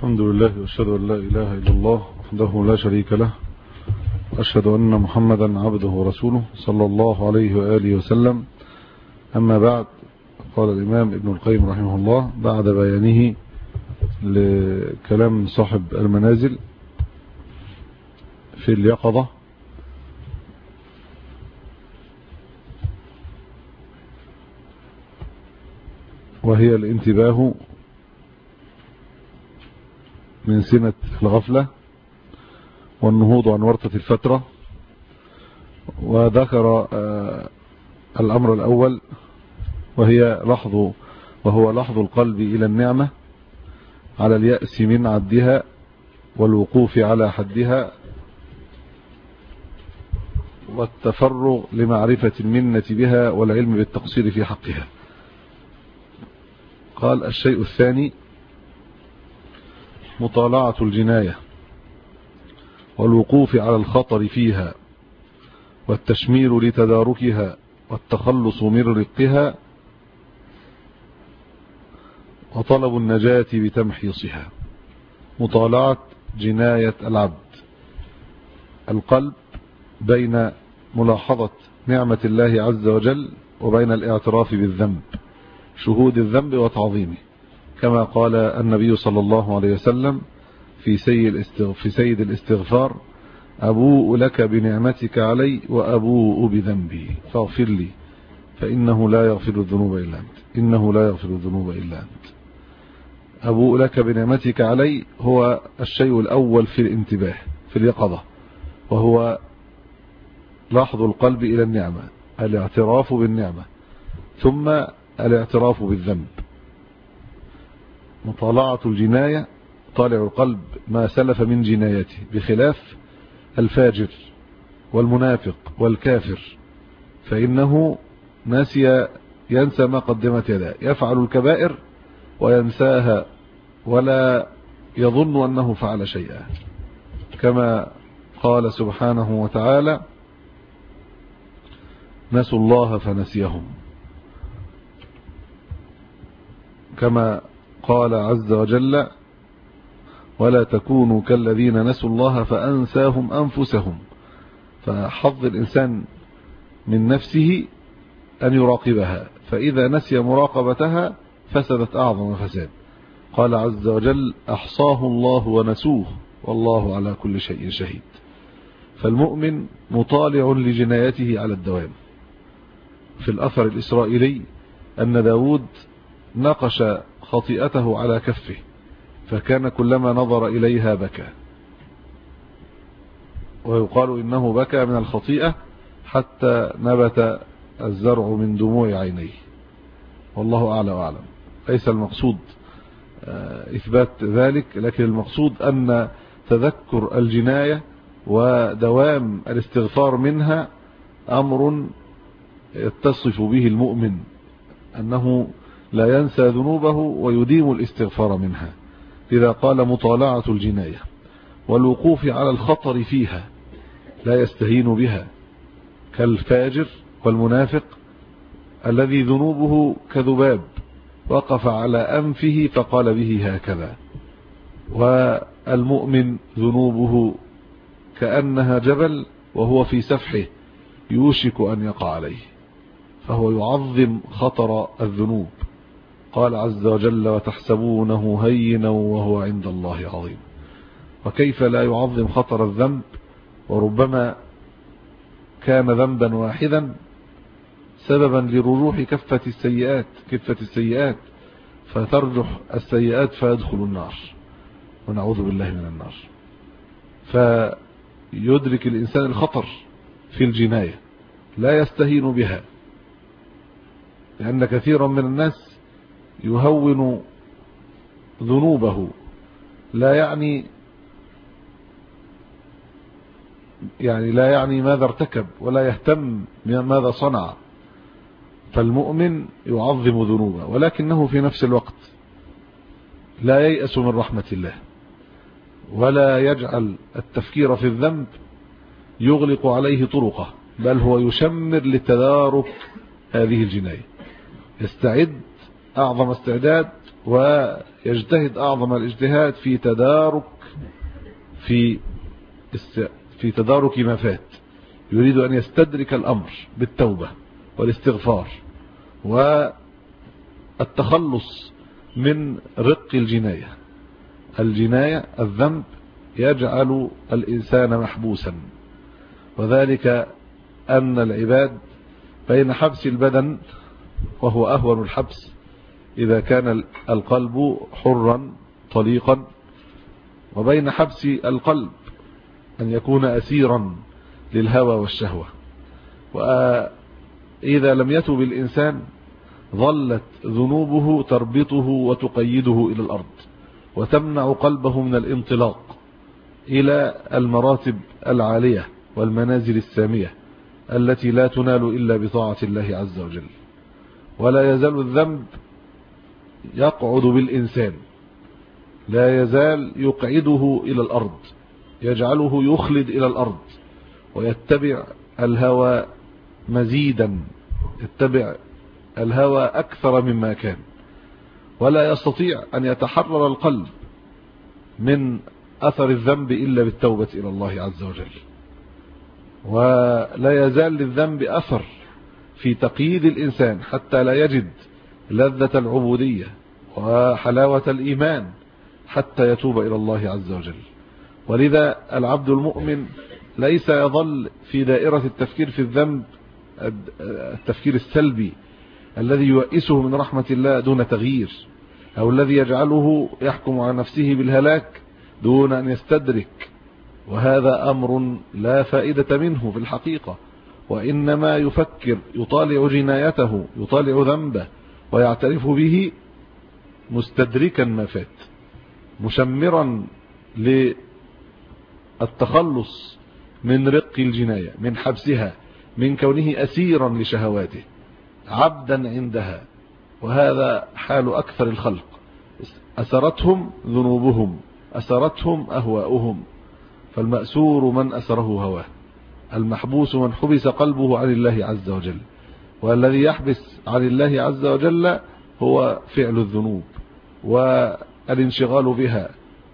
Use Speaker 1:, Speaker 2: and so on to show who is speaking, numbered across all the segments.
Speaker 1: الحمد لله وأشهد أن لا إله إلا الله وحده لا شريك له، وأشهد أن محمدا عبده ورسوله صلى الله عليه وآله وسلم. أما بعد، قال الإمام ابن القيم رحمه الله بعد بيانه لكلام صاحب المنازل في اليقظة: وهي الانتباه من سنة الغفلة والنهوض عن ورطة الفترة. وذكر الأمر الأول وهو لحظ القلب إلى النعمة على اليأس من عدها والوقوف على حدها والتفرغ لمعرفة المنة بها والعلم بالتقصير في حقها. قال: الشيء الثاني مطالعة الجناية والوقوف على الخطر فيها والتشمير لتداركها والتخلص من رقها وطلب النجاة بتمحيصها. مطالعة جناية العبد: القلب بين ملاحظة نعمة الله عز وجل وبين الاعتراف بالذنب، شهود الذنب وتعظيمه، كما قال النبي صلى الله عليه وسلم في سيد الاستغفار: أبوء لك بنعمتك علي وأبوء بذنبي فاغفر لي فإنه لا يغفر الذنوب إلا أنت، إنه لا يغفر الذنوب إلا أنت. أبوء لك بنعمتك علي هو الشيء الأول في الانتباه في اليقظة، وهو لاحظ القلب إلى النعمة، الاعتراف بالنعمة، ثم الاعتراف بالذنب. مطالعة الجناية: طالع القلب ما سلف من جنايته، بخلاف الفاجر والمنافق والكافر، فإنه ينسى ما قدمت يداه، يفعل الكبائر وينساها ولا يظن أنه فعل شيئا، كما قال سبحانه وتعالى: نسوا الله فنسيهم. كما قال عز وجل: ولا تكونوا كالذين نسوا الله فأنساهم أنفسهم. فحظ الإنسان من نفسه أن يراقبها، فإذا نسي مراقبتها فسدت أعظم فساد. قال عز وجل: أحصاه الله ونسوه والله على كل شيء شهيد. فالمؤمن مطالع لجنايته على الدوام. في الأثر الإسرائيلي أن داود نقش خطيئته على كفه، فكان كلما نظر إليها بكى، ويقال إنه بكى من الخطيئة حتى نبت الزرع من دموع عينيه، والله أعلى وأعلم. ليس المقصود إثبات ذلك، لكن المقصود أن تذكر الجناية ودوام الاستغفار منها أمر يتصف به المؤمن، أنه لا ينسى ذنوبه ويديم الاستغفار منها. إذا قال مطالعة الجناية والوقوف على الخطر فيها، لا يستهين بها، كالفاجر والمنافق الذي ذنوبه كذباب وقف على أنفه فقال به هكذا، والمؤمن ذنوبه كأنها جبل وهو في سفحه يوشك أن يقع عليه، فهو يعظم خطر الذنوب. قال عز وجل: وتحسبونه هينا وهو عند الله عظيم. وكيف لا يعظم خطر الذنب، وربما كان ذنبا واحدا سببا لرجوح كفة السيئات فترجح السيئات فيدخل النار، ونعوذ بالله من النار. فيدرك الإنسان الخطر في الجناية، لا يستهين بها، لأن كثيرا من الناس يهون ذنوبه، لا يعني ماذا ارتكب، ولا يهتم ماذا صنع. فالمؤمن يعظم ذنوبه، ولكنه في نفس الوقت لا ييأس من رحمة الله، ولا يجعل التفكير في الذنب يغلق عليه طرقه، بل هو يشمر لتدارك هذه الجناية، يستعد أعظم استعداد ويجتهد أعظم الاجتهاد في تدارك ما فات، يريد أن يستدرك الأمر بالتوبة والاستغفار والتخلص من رق الجناية. الذنب يجعل الإنسان محبوسا، وذلك أن العباد بين حبس البدن، وهو أهون الحبس إذا كان القلب حرا طليقا، وبين حبس القلب أن يكون أسيرا للهوى والشهوة. وإذا لم يتب الإنسان ظلت ذنوبه تربطه وتقيده إلى الأرض، وتمنع قلبه من الانطلاق إلى المراتب العالية والمنازل السامية التي لا تنال إلا بطاعة الله عز وجل. ولا يزال الذنب يقعد بالإنسان، لا يزال يقعده إلى الأرض، يجعله يخلد إلى الأرض ويتبع الهوى مزيدا، يتبع الهوى أكثر مما كان، ولا يستطيع أن يتحرر القلب من أثر الذنب إلا بالتوبة إلى الله عز وجل. ولا يزال للذنب أثر في تقييد الإنسان حتى لا يجد لذة العبودية وحلاوة الإيمان حتى يتوب إلى الله عز وجل. ولذا العبد المؤمن ليس يظل في دائرة التفكير في الذنب التفكير السلبي الذي يؤسه من رحمة الله دون تغيير، أو الذي يجعله يحكم على نفسه بالهلاك دون أن يستدرك، وهذا أمر لا فائدة منه في الحقيقة، وإنما يفكر، يطالع جنايته، يطالع ذنبه ويعترف به مستدركا ما فات، مشمرا للتخلص من رق الجناية، من حبسها، من كونه أسيرا لشهواته، عبدا عندها. وهذا حال أكثر الخلق، أسرتهم ذنوبهم، أسرتهم أهواؤهم. فالمأسور من أسره هواه، المحبوس من حبس قلبه عن الله عز وجل. والذي يحبس عن الله عز وجل هو فعل الذنوب والانشغال بها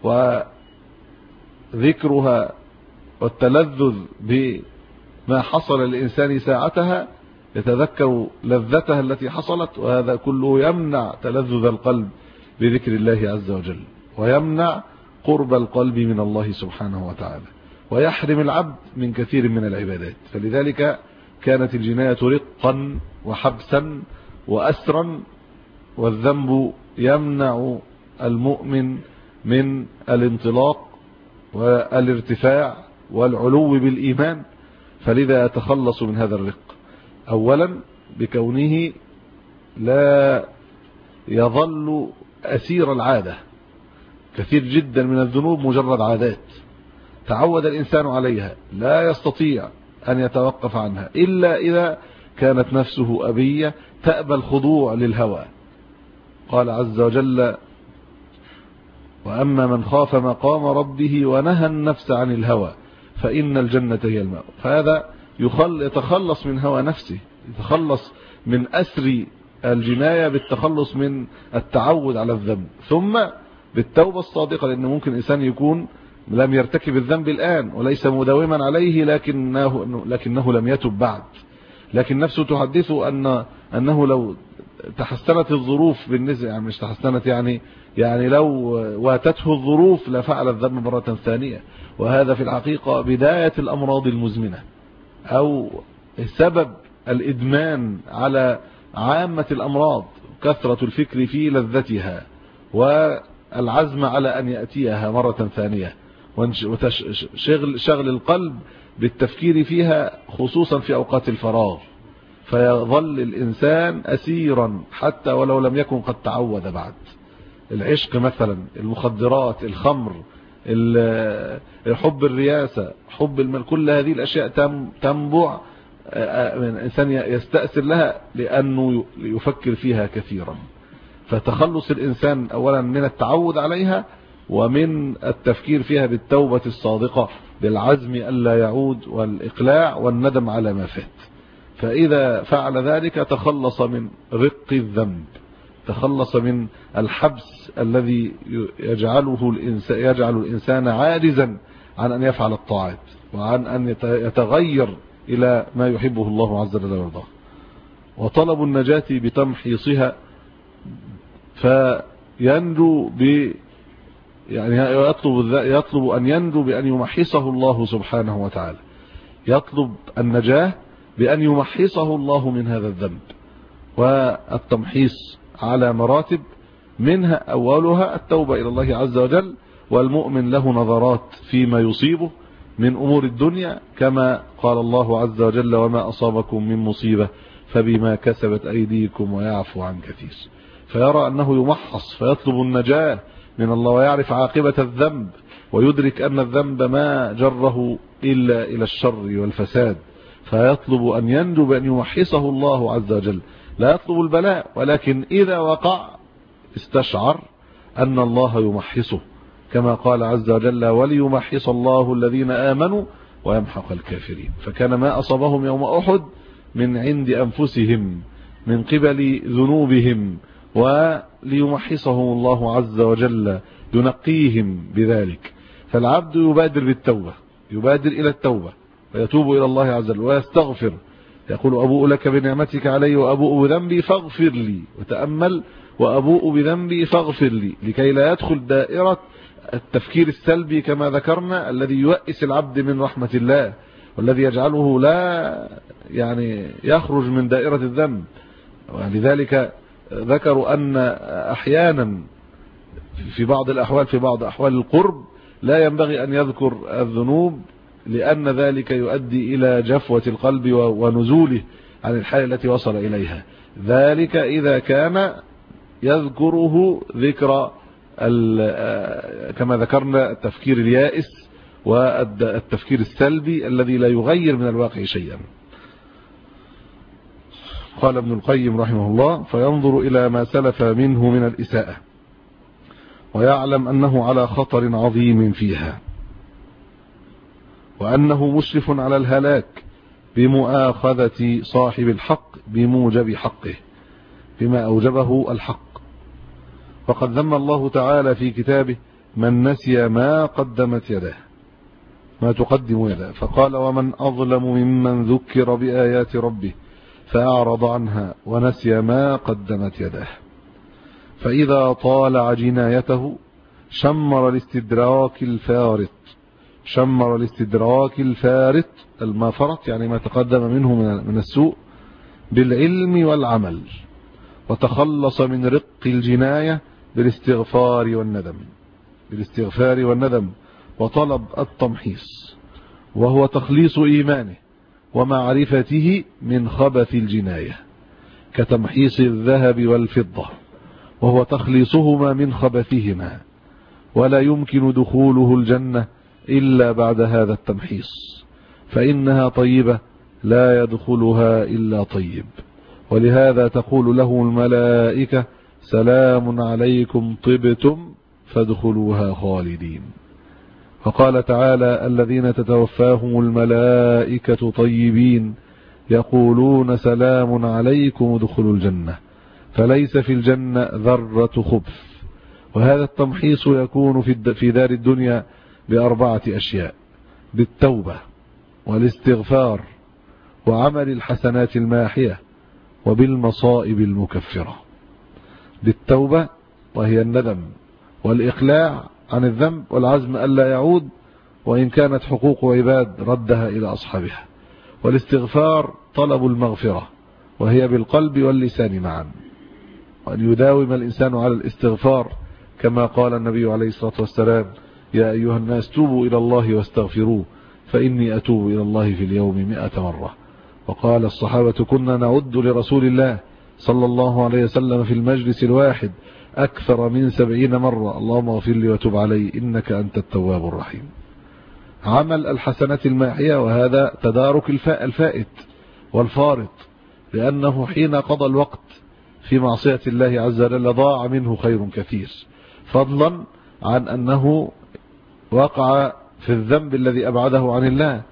Speaker 1: وذكرها والتلذذ بما حصل للإنسان ساعتها، يتذكر لذتها التي حصلت، وهذا كله يمنع تلذذ القلب بذكر الله عز وجل، ويمنع قرب القلب من الله سبحانه وتعالى، ويحرم العبد من كثير من العبادات. فلذلك كانت الجناية رقا وحبسا وأسرا، والذنب يمنع المؤمن من الانطلاق والارتفاع والعلو بالإيمان. فلذا يتخلص من هذا الرق، أولا بكونه لا يظل أسير العادة. كثير جدا من الذنوب مجرد عادات تعود الإنسان عليها، لا يستطيع أن يتوقف عنها إلا إذا كانت نفسه أبية تأبى الخضوع للهوى. قال عز وجل: وأما من خاف مقام ربه ونهى النفس عن الهوى فإن الجنة هي المأوى. فهذا يتخلص من هوى نفسه، يتخلص من أسر الجناية بالتخلص من التعود على الذنب، ثم بالتوبة الصادقة. لأن ممكن إنسان يكون لم يرتكب الذنب الآن وليس مداوما عليه، لكنه لم يتب بعد، لكن نفسه تحدث أنه لو تحسنت الظروف بالنسبة، يعني مش تحسنت، يعني لو واتته الظروف لفعل الذنب مرة ثانية. وهذا في الحقيقة بداية الأمراض المزمنة، أو سبب الإدمان على عامة الأمراض، كثرة الفكر في لذتها والعزم على أن يأتيها مرة ثانية، وشغل القلب بالتفكير فيها خصوصا في أوقات الفراغ، فيظل الإنسان أسيرا حتى ولو لم يكن قد تعود بعد. العشق مثلا، المخدرات، الخمر، حب الرياسة، حب المال، كل هذه الأشياء تنبع من الإنسان يستأثر لها لأنه يفكر فيها كثيرا. فتخلص الإنسان أولا من التعود عليها، ومن التفكير فيها بالتوبة الصادقة، بالعزم ألا يعود، والإقلاع والندم على ما فات. فإذا فعل ذلك تخلص من رق الذنب، تخلص من الحبس الذي يجعل الإنسان عاجزا عن أن يفعل الطاعات وعن أن يتغير إلى ما يحبه الله عز وجل ويرضاه. وطلب النجاة بتمحيصها، فينجو يعني يطلب أن ينجو بأن يمحصه الله سبحانه وتعالى، يطلب النجاة بأن يمحصه الله من هذا الذنب. والتمحيص على مراتب، منها أولها التوبة إلى الله عز وجل، والمؤمن له نظرات فيما يصيبه من أمور الدنيا، كما قال الله عز وجل: وما أصابكم من مصيبة فبما كسبت أيديكم ويعفو عن كثير. فيرى أنه يمحص فيطلب النجاة من الله، ويعرف عاقبة الذنب، ويدرك أن الذنب ما جره إلا إلى الشر والفساد، فيطلب أن ينجو بأن يمحصه الله عز وجل. لا يطلب البلاء، ولكن إذا وقع استشعر أن الله يمحصه، كما قال عز وجل: وليمحص الله الذين آمنوا ويمحق الكافرين. فكان ما أصابهم يوم أحد من عند أنفسهم من قبل ذنوبهم، وليمحصهم الله عز وجل ينقيهم بذلك. فالعبد يبادر بالتوبة، يبادر إلى التوبة ويتوب إلى الله عز وجل ويستغفر، يقول: أبوء لك بنعمتك علي وأبوء بذنبي فاغفر لي. وتأمل: وأبوء بذنبي فاغفر لي، لكي لا يدخل دائرة التفكير السلبي كما ذكرنا، الذي يؤس العبد من رحمة الله، والذي يجعله لا يخرج من دائرة الذنب. ولذلك ذكروا أن أحيانا في بعض الأحوال، في بعض أحوال القرب، لا ينبغي أن يذكر الذنوب، لأن ذلك يؤدي إلى جفوة القلب ونزوله عن الحالة التي وصل إليها. ذلك إذا كان يذكره ذكر كما ذكرنا التفكير اليائس والتفكير السلبي الذي لا يغير من الواقع شيئا. قال ابن القيم رحمه الله: فينظر إلى ما سلف منه من الإساءة، ويعلم أنه على خطر عظيم فيها، وأنه مشرف على الهلاك بمؤاخذة صاحب الحق بموجب حقه، بما أوجبه الحق. وقد ذم الله تعالى في كتابه من نسي ما قدمت يداه، ما تقدم يداه، فقال: ومن أظلم ممن ذكر بآيات ربه فأعرض عنها ونسي ما قدمت يداه. فإذا طالع جنايته شمر الاستدراك الفارط، ما فرط يعني ما تقدم منه من السوء، بالعلم والعمل، وتخلص من رق الجناية بالاستغفار والندم وطلب التمحيص، وهو تخليص إيمانه ومعرفته من خبث الجناية، كتمحيص الذهب والفضة، وهو تخليصهما من خبثهما، ولا يمكن دخوله الجنة إلا بعد هذا التمحيص، فإنها طيبة لا يدخلها إلا طيب. ولهذا تقول له الملائكة: سلام عليكم طبتم فادخلوها خالدين. فقال تعالى: الذين تتوفاهم الملائكة طيبين يقولون سلام عليكم ادخلوا الجنة، فليس في الجنة ذرة خبث. وهذا التمحيص يكون في دار الدنيا بأربعة أشياء: بالتوبة والاستغفار وعمل الحسنات الماحية وبالمصائب المكفرة. بالتوبة، وهي الندم والإقلاع عن الذنب والعزم ألا يعود، وإن كانت حقوق عباد ردها إلى أصحابها. والاستغفار طلب المغفرة، وهي بالقلب واللسان معا، وأن يداوم الإنسان على الاستغفار، كما قال النبي عليه الصلاة والسلام: يا أيها الناس توبوا إلى الله واستغفروه فإني أتوب إلى الله في اليوم 100 مرة. وقال الصحابة: كنا نعد لرسول الله صلى الله عليه وسلم في المجلس الواحد أكثر من 70 مرة: اللهم اغفر لي وتب علي إنك أنت التواب الرحيم. عمل الحسنات الماحية، وهذا تدارك الفائت والفارط، لأنه حين قضى الوقت في معصية الله عز وجل ضاع منه خير كثير، فضلا عن أنه وقع في الذنب الذي أبعده عن الله،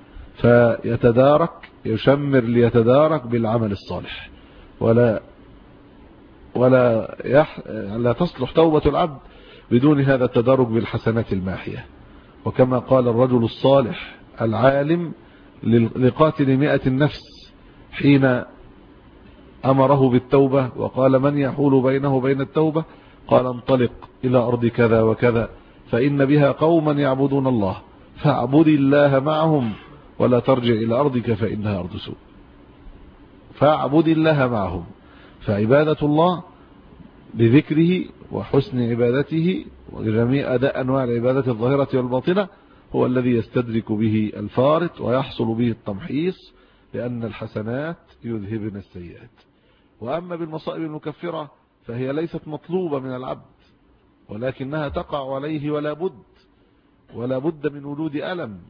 Speaker 1: فيتدارك، يشمر ليتدارك بالعمل الصالح. لا تصلح توبة العبد بدون هذا التدرج بالحسنات الماحية. وكما قال الرجل الصالح العالم لقاتل 100 النفس حين أمره بالتوبة وقال: من يحول بينه وبين التوبة؟ قال: انطلق إلى أرض كذا وكذا فإن بها قوما يعبدون الله فاعبد الله معهم ولا ترجع إلى أرضك فإنها أرض سوء. فاعبد الله معهم، فعبادة الله بذكره وحسن عبادته وجميع أداء أنواع العبادات الظاهرة والباطنة هو الذي يستدرك به الفارط ويحصل به التمحيص، لأن الحسنات يذهبن السيئات. وأما بالمصائب المكفرة فهي ليست مطلوبة من العبد، ولكنها تقع عليه ولا بد من وجود ألم.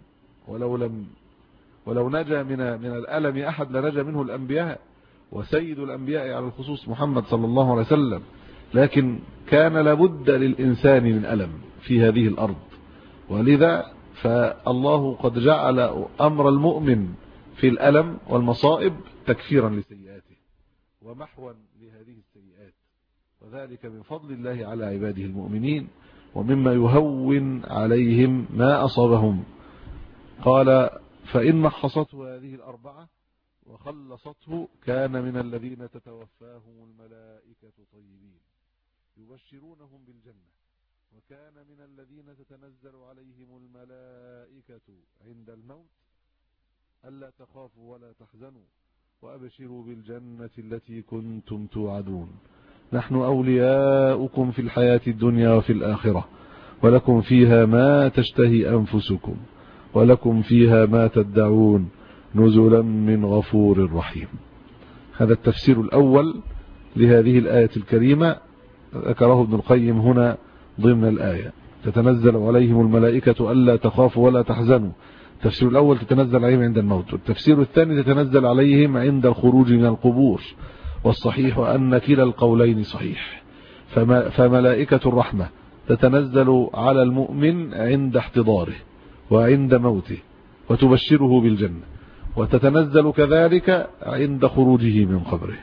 Speaker 1: ولو نجا من الألم أحد لنجا منه الأنبياء، وسيد الأنبياء على الخصوص محمد صلى الله عليه وسلم. لكن كان لابد للإنسان من ألم في هذه الأرض، ولذا فالله قد جعل أمر المؤمن في الألم والمصائب تكفيرا لسيئاته ومحوا لهذه السيئات، وذلك من فضل الله على عباده المؤمنين ومما يهون عليهم ما أصابهم. قال: فإن محصته هذه الأربعة وخلصته كان من الذين تتوفاهم الملائكة طيبين يبشرونهم بالجنة، وكان من الذين تتنزل عليهم الملائكة عند الموت ألا تخافوا ولا تحزنوا وأبشروا بالجنة التي كنتم توعدون، نحن أولياؤكم في الحياة الدنيا وفي الآخرة، ولكم فيها ما تشتهي أنفسكم ولكم فيها ما تدعون نزلا من غفور رحيم. هذا التفسير الأول لهذه الآية الكريمة ذكره ابن القيم هنا ضمن الآية: تتنزل عليهم الملائكة ألا تخافوا ولا تحزنوا. التفسير الأول: تتنزل عليهم عند الموت. والتفسير الثاني: تتنزل عليهم عند الخروج من القبور. والصحيح أن كلا القولين صحيح، فملائكة الرحمة تتنزل على المؤمن عند احتضاره وعند موته وتبشره بالجنة، وتتنزل كذلك عند خروجه من قبره.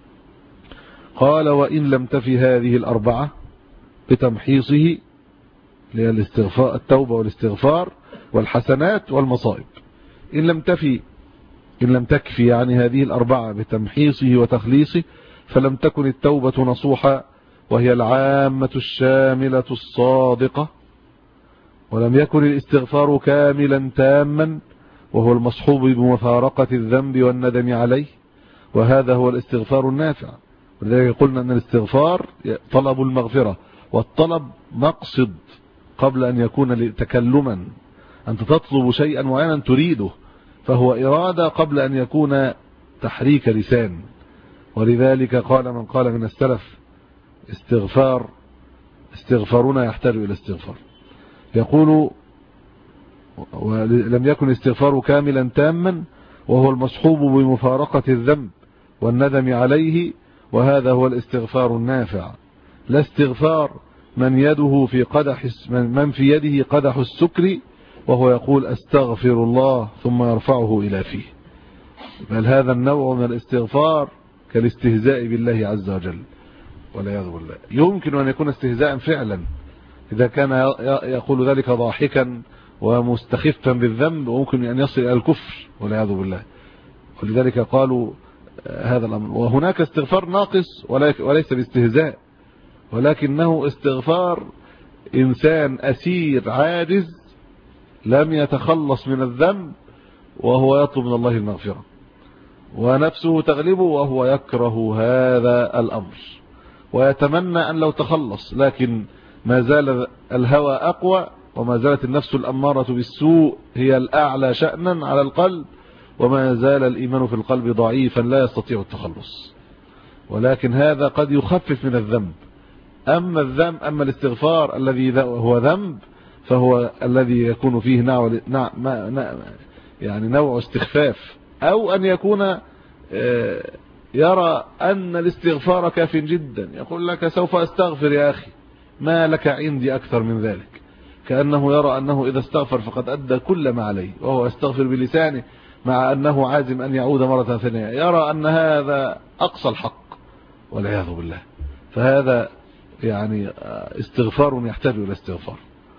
Speaker 1: قال: وإن لم تفي هذه الأربعة بتمحيصه للاستغفار، التوبة والاستغفار والحسنات والمصائب، إن لم تكفي يعني هذه الأربعة بتمحيصه وتخليصه فلم تكن التوبة نصوحة وهي العامة الشاملة الصادقة، ولم يكن الاستغفار كاملا تاما وهو المصحوب بمفارقة الذنب والندم عليه، وهذا هو الاستغفار النافع. ولذلك قلنا أن الاستغفار طلب المغفرة، والطلب مقصد قبل أن يكون تكلما. أنت تطلب شيئا معينا تريده، فهو إرادة قبل أن يكون تحريك لسان. ولذلك قال من قال من السلف: استغفارنا يحتاج إلى استغفار. يقول: لم يكن استغفار كاملا تاما وهو المصحوب بمفارقة الذنب والندم عليه، وهذا هو الاستغفار النافع، لا استغفار من في يده قدح السكر وهو يقول أستغفر الله ثم يرفعه إلى فيه، بل هذا النوع من الاستغفار كالاستهزاء بالله عز وجل والعياذ بالله. يمكن أن يكون استهزاء فعلا إذا كان يقول ذلك ضاحكا ومستخفا بالذنب، وممكن أن يصل إلى الكفر والعياذ بالله. ولذلك قالوا هذا الأمر. وهناك استغفار ناقص وليس باستهزاء، ولكنه استغفار إنسان أسير عاجز لم يتخلص من الذنب وهو يطلب من الله المغفرة، ونفسه تغلبه وهو يكره هذا الأمر ويتمنى أن لو تخلص، لكن ما زال الهوى أقوى، وما زالت النفس الأمارة بالسوء هي الأعلى شأنا على القلب، وما زال الإيمان في القلب ضعيفا لا يستطيع التخلص. ولكن هذا قد يخفف من الذنب. أما الاستغفار الذي هو ذنب فهو الذي يكون فيه نوع استخفاف، أو أن يكون يرى أن الاستغفار كاف جدا، يقول لك سوف أستغفر يا أخي، ما لك عندي أكثر من ذلك، كأنه يرى أنه إذا استغفر فقد أدى كل ما عليه، وهو يستغفر بلسانه مع أنه عازم أن يعود مرة ثانية، يرى أن هذا أقصى الحق والعياذ بالله. فهذا يعني استغفار يحتاج إلى استغفار.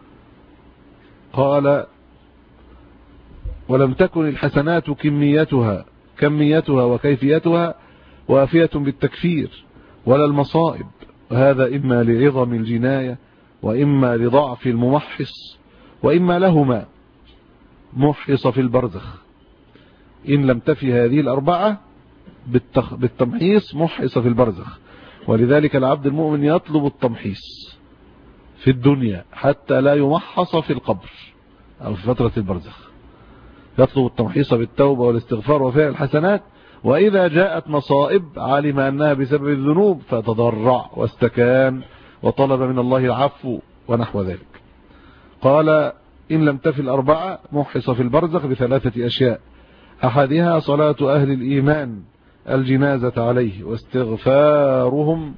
Speaker 1: قال ولم تكن الحسنات كميتها وكيفيتها وافية بالتكفير ولا المصائب، وهذا إما لعظم الجناية وإما لضعف الممحص وإما لهما محص في البرزخ. إن لم تفي هذه الأربعة بالتمحيص محص في البرزخ. ولذلك العبد المؤمن يطلب التمحيص في الدنيا حتى لا يمحص في القبر أو في فترة البرزخ. يطلب التمحيص بالتوبة والاستغفار وفعل الحسنات، وإذا جاءت مصائب علم أنها بسبب الذنوب فتضرع واستكان وطلب من الله العفو ونحو ذلك. قال إن لم تفي الأربعة محص في البرزخ بثلاثة أشياء: أحدها صلاة أهل الإيمان الجنازة عليه واستغفارهم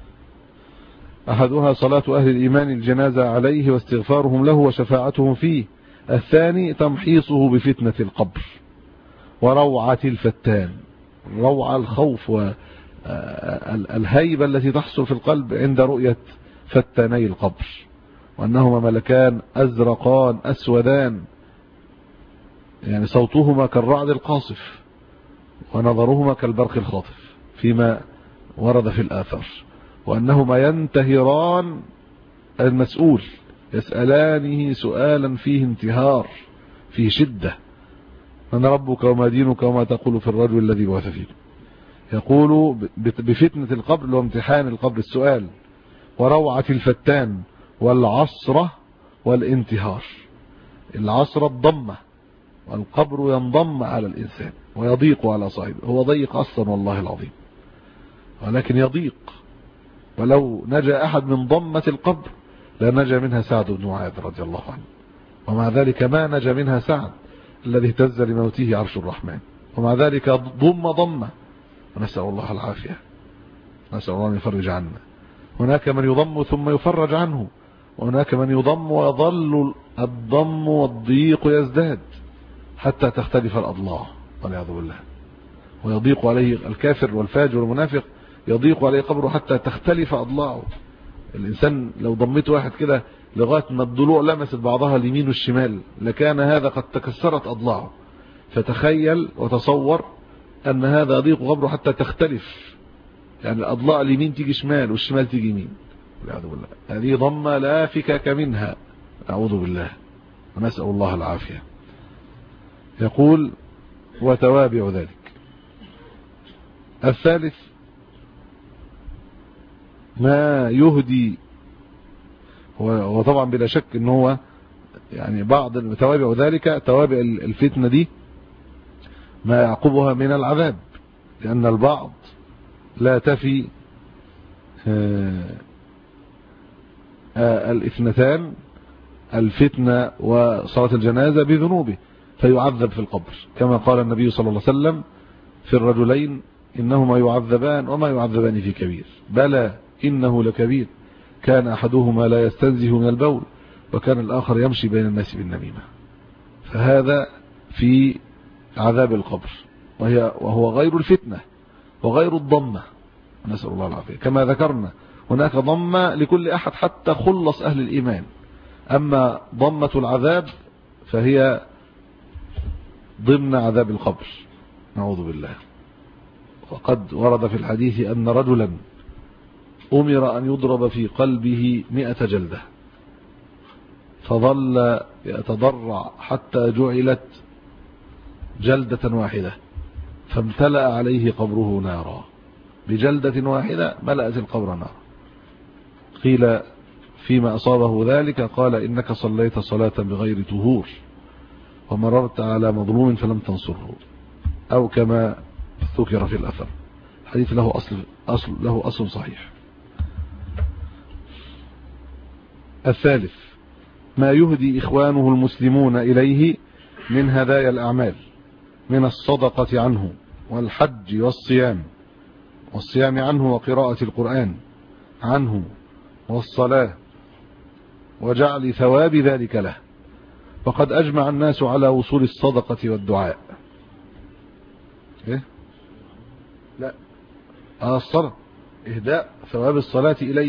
Speaker 1: له وشفاعتهم فيه. الثاني تمحيصه بفتنة القبر وروعة الفتان، روعة الخوف والهيبة التي تحصل في القلب عند رؤية فتاني القبر، وأنهما ملكان أزرقان أسودان، يعني صوتهما كالرعد القاصف ونظرهما كالبرق الخاطف فيما ورد في الآثار، وأنهما ينتهران المسؤول، يسألانه سؤالا فيه انتهار فيه شدة: من ربك وما دينك وما تقول في الرجل الذي بعث فيكم. يقول بفتنة القبر وامتحان القبر السؤال، وروعة الفتان والعصرة والانتهار. العصرة الضمة، والقبر ينضم على الإنسان ويضيق على صاحبه. هو ضيق أصلا والله العظيم، ولكن يضيق، ولو نجا أحد من ضمة القبر لنجا منها سعد بن معاذ رضي الله عنه، ومع ذلك ما نجا منها سعد الذي اهتز لموته عرش الرحمن، ومع ذلك ضمة، ونسأل الله العافية، نسأل الله أن يفرج عنا. هناك من يضم ثم يفرج عنه، وهناك من يضم ويظل الضم والضيق يزداد حتى تختلف الأضلاع والعياذ بالله، ويضيق عليه الكافر والفاجر والمنافق، يضيق عليه قبره حتى تختلف أضلاعه. الإنسان لو ضمته واحد كده لغاية ما الضلوع لمست بعضها اليمين والشمال لكان هذا قد تكسرت أضلاعه. فتخيل وتصور أن هذا يضيق قبره حتى تختلف، يعني الأضلاع اليمين تيجي شمال والشمال تيجي يمين والعياذ بالله. هذه ضمة لا فكاك منها، أعوذ بالله ونسأل الله العافية. يقول وتوابع ذلك. الثالث ما يهدي، وطبعا بلا شك ان هو يعني بعض توابع ذلك توابع الفتنة دي ما يعقبها من العذاب، لأن البعض لا تفي الاثنتان الفتنة وصلاة الجنازة بذنوبه فيعذب في القبر، كما قال النبي صلى الله عليه وسلم في الرجلين: إنهما يعذبان وما يعذبان في كبير، بلى إنه لكبير، كان أحدهما لا يستنزه من البول وكان الآخر يمشي بين الناس بالنميمة. فهذا في عذاب القبر، وهو غير الفتنة وغير الضمة، نسأل الله العافية. كما ذكرنا هناك ضمة لكل أحد حتى خلص أهل الإيمان، أما ضمة العذاب فهي ضمن عذاب القبر، نعوذ بالله. وقد ورد في الحديث أن رجلا أمر أن يضرب في قلبه 100 جلدة، فظل يتضرع حتى جعلت جلدة واحدة فامتلأ عليه قبره نارا، بجلدة واحدة ملأت القبر نارا. قيل فيما أصابه ذلك قال: إنك صليت صلاة بغير طهور ومررت على مظلوم فلم تنصره، أو كما ذكر في الأثر. حديث له أصل صحيح. الثالث ما يهدي إخوانه المسلمون إليه من هدايا الأعمال، من الصدقة عنه والحج والصيام عنه وقراءة القرآن عنه والصلاة وجعل ثواب ذلك له. وقد أجمع الناس على وصول الصدقة والدعاء. إيه؟ لا الصلاة إهداء ثواب الصلاة إليه.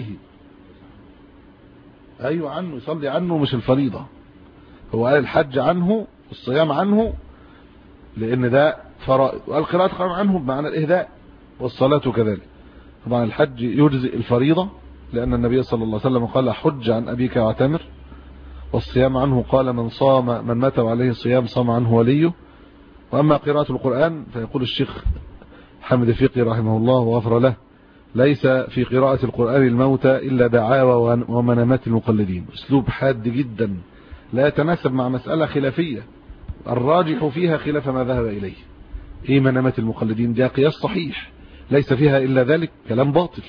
Speaker 1: أيوة عنه، يصلي عنه مش الفريضة. هو قال الحج عنه، الصيام عنه، لأن ده فرائض، والقراءة عنه بمعنى الإهداء، والصلاة كذلك. طبعا الحج يجزئ الفريضة، لأن النبي صلى الله عليه وسلم قال حج عن أبيك واعتمر. والصيام عنه قال من مات وعليه الصيام صام عنه وليه. وأما قراءة القرآن فيقول الشيخ حمد فقي رحمه الله وغفر له: ليس في قراءة القرآن الموتى إلا دعاوى ومنامات المقلدين. أسلوب حاد جدا لا يتناسب مع مسألة خلافية الراجح فيها خلاف ما ذهب إليه. إيه منامات المقلدين؟ ده قياس صحيح ليس فيها إلا ذلك، كلام باطل.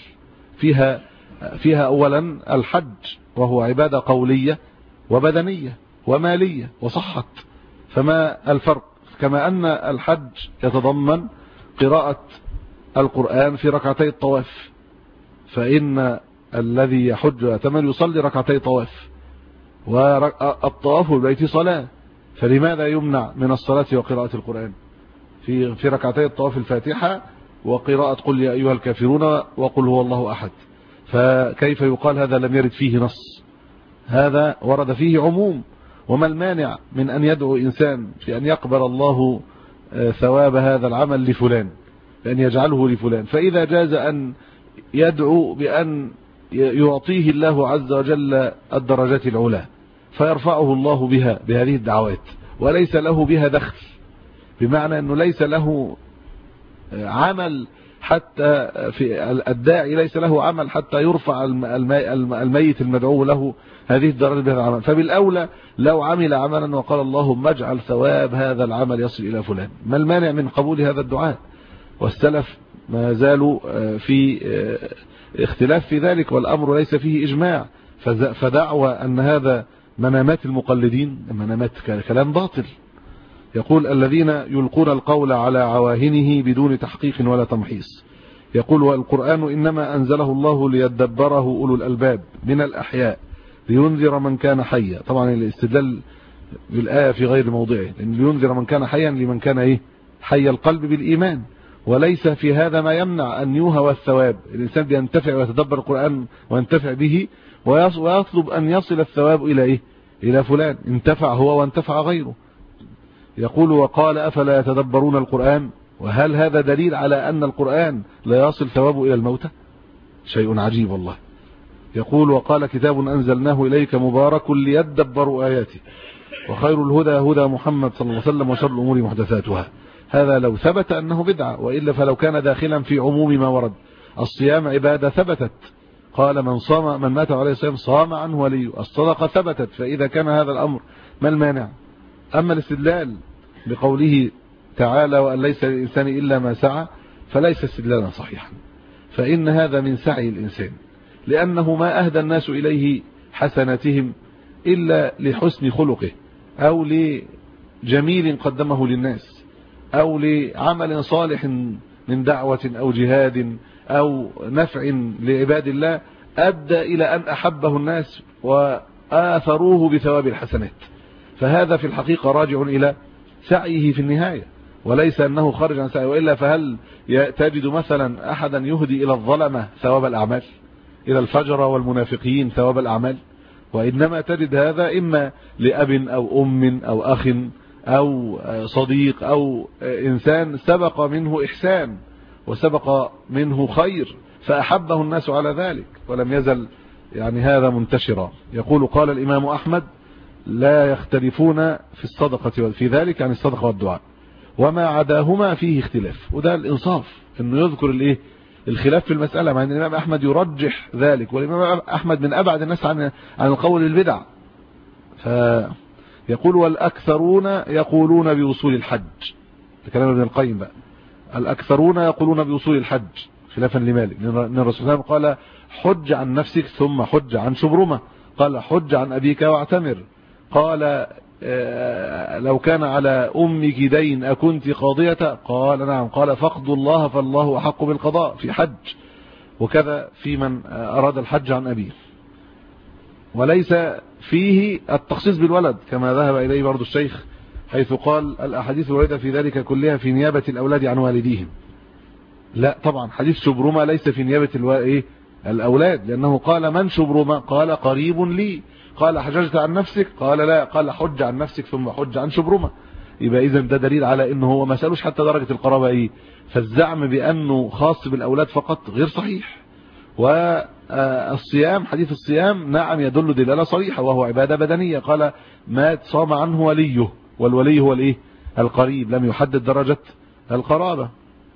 Speaker 1: فيها أولا الحج، وهو عبادة قولية وبدنية ومالية وصحت، فما الفرق؟ كما أن الحج يتضمن قراءة القرآن في ركعتي الطواف، فإن الذي يحج ويعتمر يصلي ركعتي طواف، والطواف بالبيت صلاة، فلماذا يمنع من الصلاة وقراءة القرآن في ركعتي الطواف الفاتحة وقراءة قل يا أيها الكافرون وقل هو الله أحد؟ فكيف يقال هذا لم يرد فيه نص؟ هذا ورد فيه عموم. وما المانع من أن يدعو إنسان في أن يقبل الله ثواب هذا العمل لفلان، بأن يجعله لفلان؟ فإذا جاز أن يدعو بأن يعطيه الله عز وجل الدرجات العلى فيرفعه الله بها بهذه الدعوات، وليس له بها دخل، بمعنى أنه ليس له عمل حتى في الداعي ليس له عمل حتى يرفع الميت المدعو له هذه الدرجة بهذا العمل. فبالأولى لو عمل عملا وقال اللهم اجعل ثواب هذا العمل يصل إلى فلان، ما المانع من قبول هذا الدعاء؟ والسلف ما زالوا في اختلاف في ذلك، والأمر ليس فيه إجماع. فدعوى أن هذا منامات المقلدين، منامات كلام باطل. يقول الذين يلقون القول على عواهنه بدون تحقيق ولا تمحيص. يقول والقرآن إنما أنزله الله ليدبره أولو الألباب من الأحياء لينذر من كان حيا. طبعا الاستدلال بالآية في غير موضعه، لأن لينذر من كان حيا لمن كان حي القلب بالإيمان، وليس في هذا ما يمنع أن يوهى الثواب. الإنسان بينتفع ويتدبر القرآن وينتفع به ويطلب أن يصل الثواب إلى فلان، انتفع هو وانتفع غيره. يقول وقال أفلا يتدبرون القرآن، وهل هذا دليل على أن القرآن لا يصل ثوابه إلى الموتى؟ شيء عجيب والله. يقول وقال كتاب أنزلناه إليك مبارك ليدبروا آياته وخير الهدى هدى محمد صلى الله عليه وسلم وشر الأمور محدثاتها. هذا لو ثبت أنه بدعة، وإلا فلو كان داخلا في عموم ما ورد. الصيام عبادة ثبتت، قال من مات عليه الصيام صام عنه وليه. الصدقة ثبتت، فإذا كان هذا الأمر ما المانع؟ أما الاستدلال بقوله تعالى وأن ليس للإنسان إلا ما سعى فليس استدلالا صحيحا، فإن هذا من سعي الإنسان، لأنه ما أهدى الناس إليه حسناتهم إلا لحسن خلقه أو لجميل قدمه للناس أو لعمل صالح من دعوة أو جهاد أو نفع لعباد الله أدى إلى أن أحبه الناس وآثروه بثواب الحسنات. فهذا في الحقيقة راجع إلى سعيه في النهاية، وليس أنه خارج عن سعيه. وإلا فهل تجد مثلا أحدا يهدي إلى الظلمة ثواب الأعمال، إلى الفجر والمنافقين ثواب الأعمال؟ وإنما تجد هذا إما لأب أو أم أو أخ أو صديق أو إنسان سبق منه إحسان وسبق منه خير فأحبه الناس على ذلك، ولم يزل هذا منتشرا. يقول قال الإمام أحمد لا يختلفون في الصدقة وفي ذلك عن الصدقة والدعاء، وما عداهما فيه اختلاف. وده الإنصاف أنه يذكر الخلاف في المسألة، مع أن الإمام أحمد يرجح ذلك، والإمام أحمد من أبعد الناس عن القول البدع. فيقول والأكثرون يقولون بوصول الحج، كلام ابن القيم بقى، الأكثرون يقولون بوصول الحج خلافا لمالك، لأن الرسول صلى الله عليه وسلم قال حج عن نفسك ثم حج عن شبرمة، قال حج عن أبيك واعتمر، قال لو كان على أمك دين أكنت قاضية؟ قال نعم، قال فاقضوا الله فالله أحق بالقضاء في حج، وكذا في من أراد الحج عن أبيه. وليس فيه التخصيص بالولد كما ذهب إليه برضو الشيخ، حيث قال الأحاديث الواردة في ذلك كلها في نيابة الأولاد عن والديهم. لا طبعا حديث شبرمة ليس في نيابة الأولاد، لأنه قال من شبرمة؟ قال قريب لي. قال حججت عن نفسك؟ قال لا. قال حج عن نفسك ثم حج عن شبرمة. يبقى إذن ده دليل على إنه هو ما سألوش حتى درجة القرابة فالزعم بأنه خاص بالأولاد فقط غير صحيح. والصيام، حديث الصيام نعم يدل دلالة صريحة، وهو عبادة بدنية. قال ما صام عنه وليه، والولي هو القريب، لم يحدد درجة القرابة.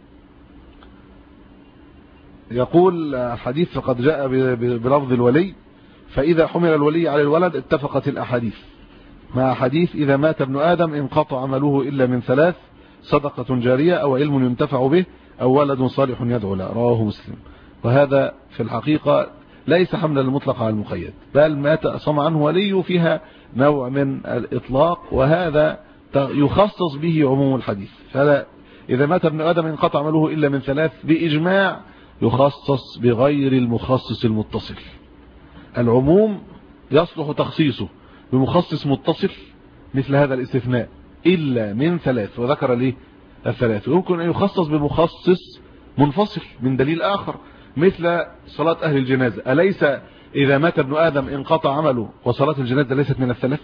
Speaker 1: يقول الحديث فقد جاء بلفظ الولي، فإذا حمل الولي على الولد اتفقت الأحاديث مع حديث إذا مات ابن آدم انقطع عمله إلا من ثلاث: صدقة جارية أو علم ينتفع به أو ولد صالح يدعو له، رواه مسلم. وهذا في الحقيقة ليس حملا المطلق على المقيد، بل مات صام عنه ولي فيها نوع من الإطلاق، وهذا يخصص به عموم الحديث. فلا إذا مات ابن آدم انقطع عمله إلا من ثلاث بإجماع يخصص بغير المخصص المتصل. العموم يصلح تخصيصه بمخصص متصل مثل هذا الاستثناء إلا من ثلاث، وذكر الثلاث. ويمكن أن يخصص بمخصص منفصل من دليل آخر مثل صلاة أهل الجنازة. أليس إذا مات ابن آدم انقطع عمله وصلاة الجنازة ليست من الثلاث؟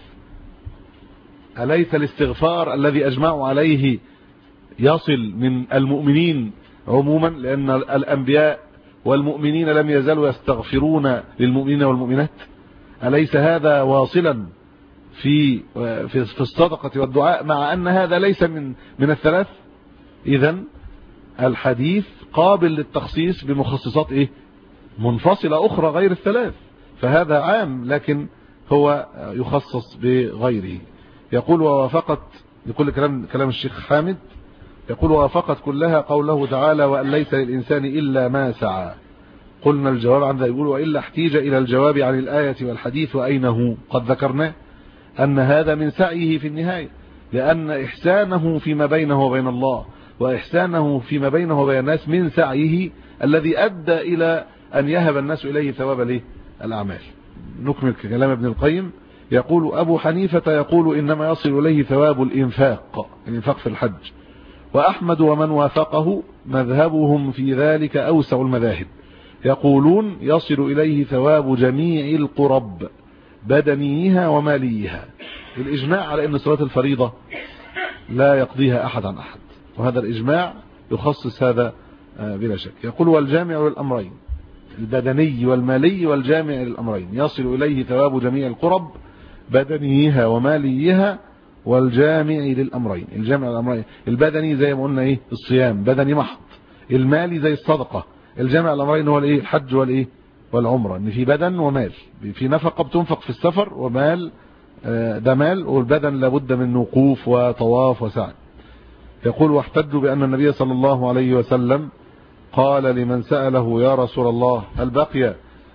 Speaker 1: أليس الاستغفار الذي أجمعوا عليه يصل من المؤمنين عموما، لأن الأنبياء والمؤمنين لم يزالوا يستغفرون للمؤمنين والمؤمنات؟ أليس هذا واصلا في الصدقة والدعاء، مع أن هذا ليس من الثلاث؟ إذن الحديث قابل للتخصيص بمخصصات منفصلة أخرى غير الثلاث، فهذا عام لكن هو يخصص بغيره. يقول ووافقت لكل كلام الشيخ حامد، يقول ووافقت كلها قوله تعالى وأن ليس للإنسان إلا ما سعى. قلنا الجواب عن ذا، يقول وإلا احتيج إلى الجواب عن الآية والحديث وأينه. قد ذكرنا أن هذا من سعيه في النهاية، لأن إحسانه فيما بينه وبين الله وإحسانه فيما بينه وبين الناس من سعيه الذي أدى إلى أن يهب الناس إليه ثواب الأعمال. نكمل كلام ابن القيم. يقول أبو حنيفة يقول إنما يصل إليه ثواب الإنفاق في الحج، وأحمد ومن وافقه مذهبهم في ذلك أوسع المذاهب، يقولون يصل إليه ثواب جميع القرب بدنيها وماليها. الإجماع على أن صلاة الفريضة لا يقضيها أحد عن أحد، وهذا الإجماع يخصص هذا بلا شك. يقول والجامع للأمرين، البدني والمالي والجامع للأمرين، يصل إليه ثواب جميع القرب بدنيها وماليها والجامع للأمرين. الجامع للأمرين البدني زي ما قلنا الصيام بدني محض، المالي زي الصدقة. الجامع للأمرين هو الحج والعمرة، ان في بدن ومال، في نفقة بتنفق في السفر، ومال ده مال، والبدن لابد من وقوف وطواف وسعي. يقول واحتجوا بأن النبي صلى الله عليه وسلم قال لمن سأله يا رسول الله هل بقي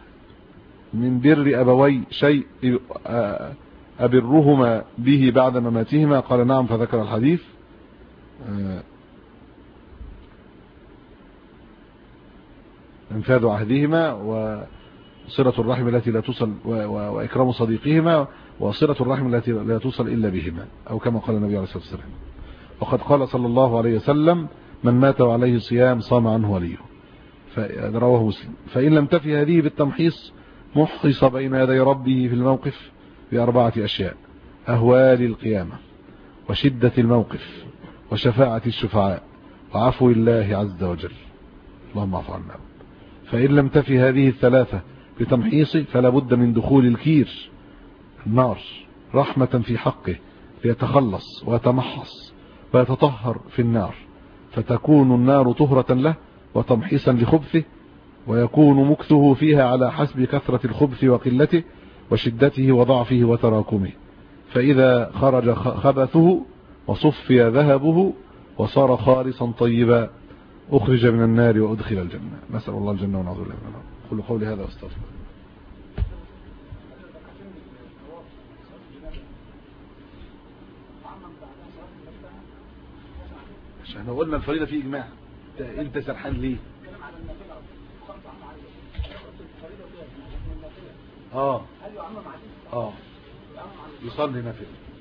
Speaker 1: من بر أبوي شيء أبرهما به بعد مماتهما؟ قال نعم، فذكر الحديث. انفاذ عهدهما وصلة الرحم التي لا توصل وإكرام صديقهما وصلة الرحم التي لا توصل إلا بهما، أو كما قال النبي عليه الصلاة والسلام. وقد قال صلى الله عليه وسلم من مات وعليه صيام صام عنه وليه، رواه مسلم. فإن لم تفي هذه بالتمحيص محصص بين يدي ربه في الموقف بأربعة أشياء: أهوال القيامة وشدة الموقف وشفاعة الشفعاء وعفو الله عز وجل. اللهم اعف عنا. فإن لم تفي هذه الثلاثة بتمحيص فلا بد من دخول الكير النار رحمة في حقه ليتخلص ويتمحص ويتطهر في النار، فتكون النار طهرة له وتمحيصا لخبثه، ويكون مكثه فيها على حسب كثرة الخبث وقلته وشدته وضعفه وتراكمه. فإذا خرج خبثه وصفي ذهبه وصار خالصا طيبا أخرج من النار وأدخل الجنة. نسأل الله الجنة ونعوذ بالله من النار. قل قولي هذا واستغفر. احنا قلنا الفريضة في إجماع، انت سرحان ليه؟ يصلي نافلة.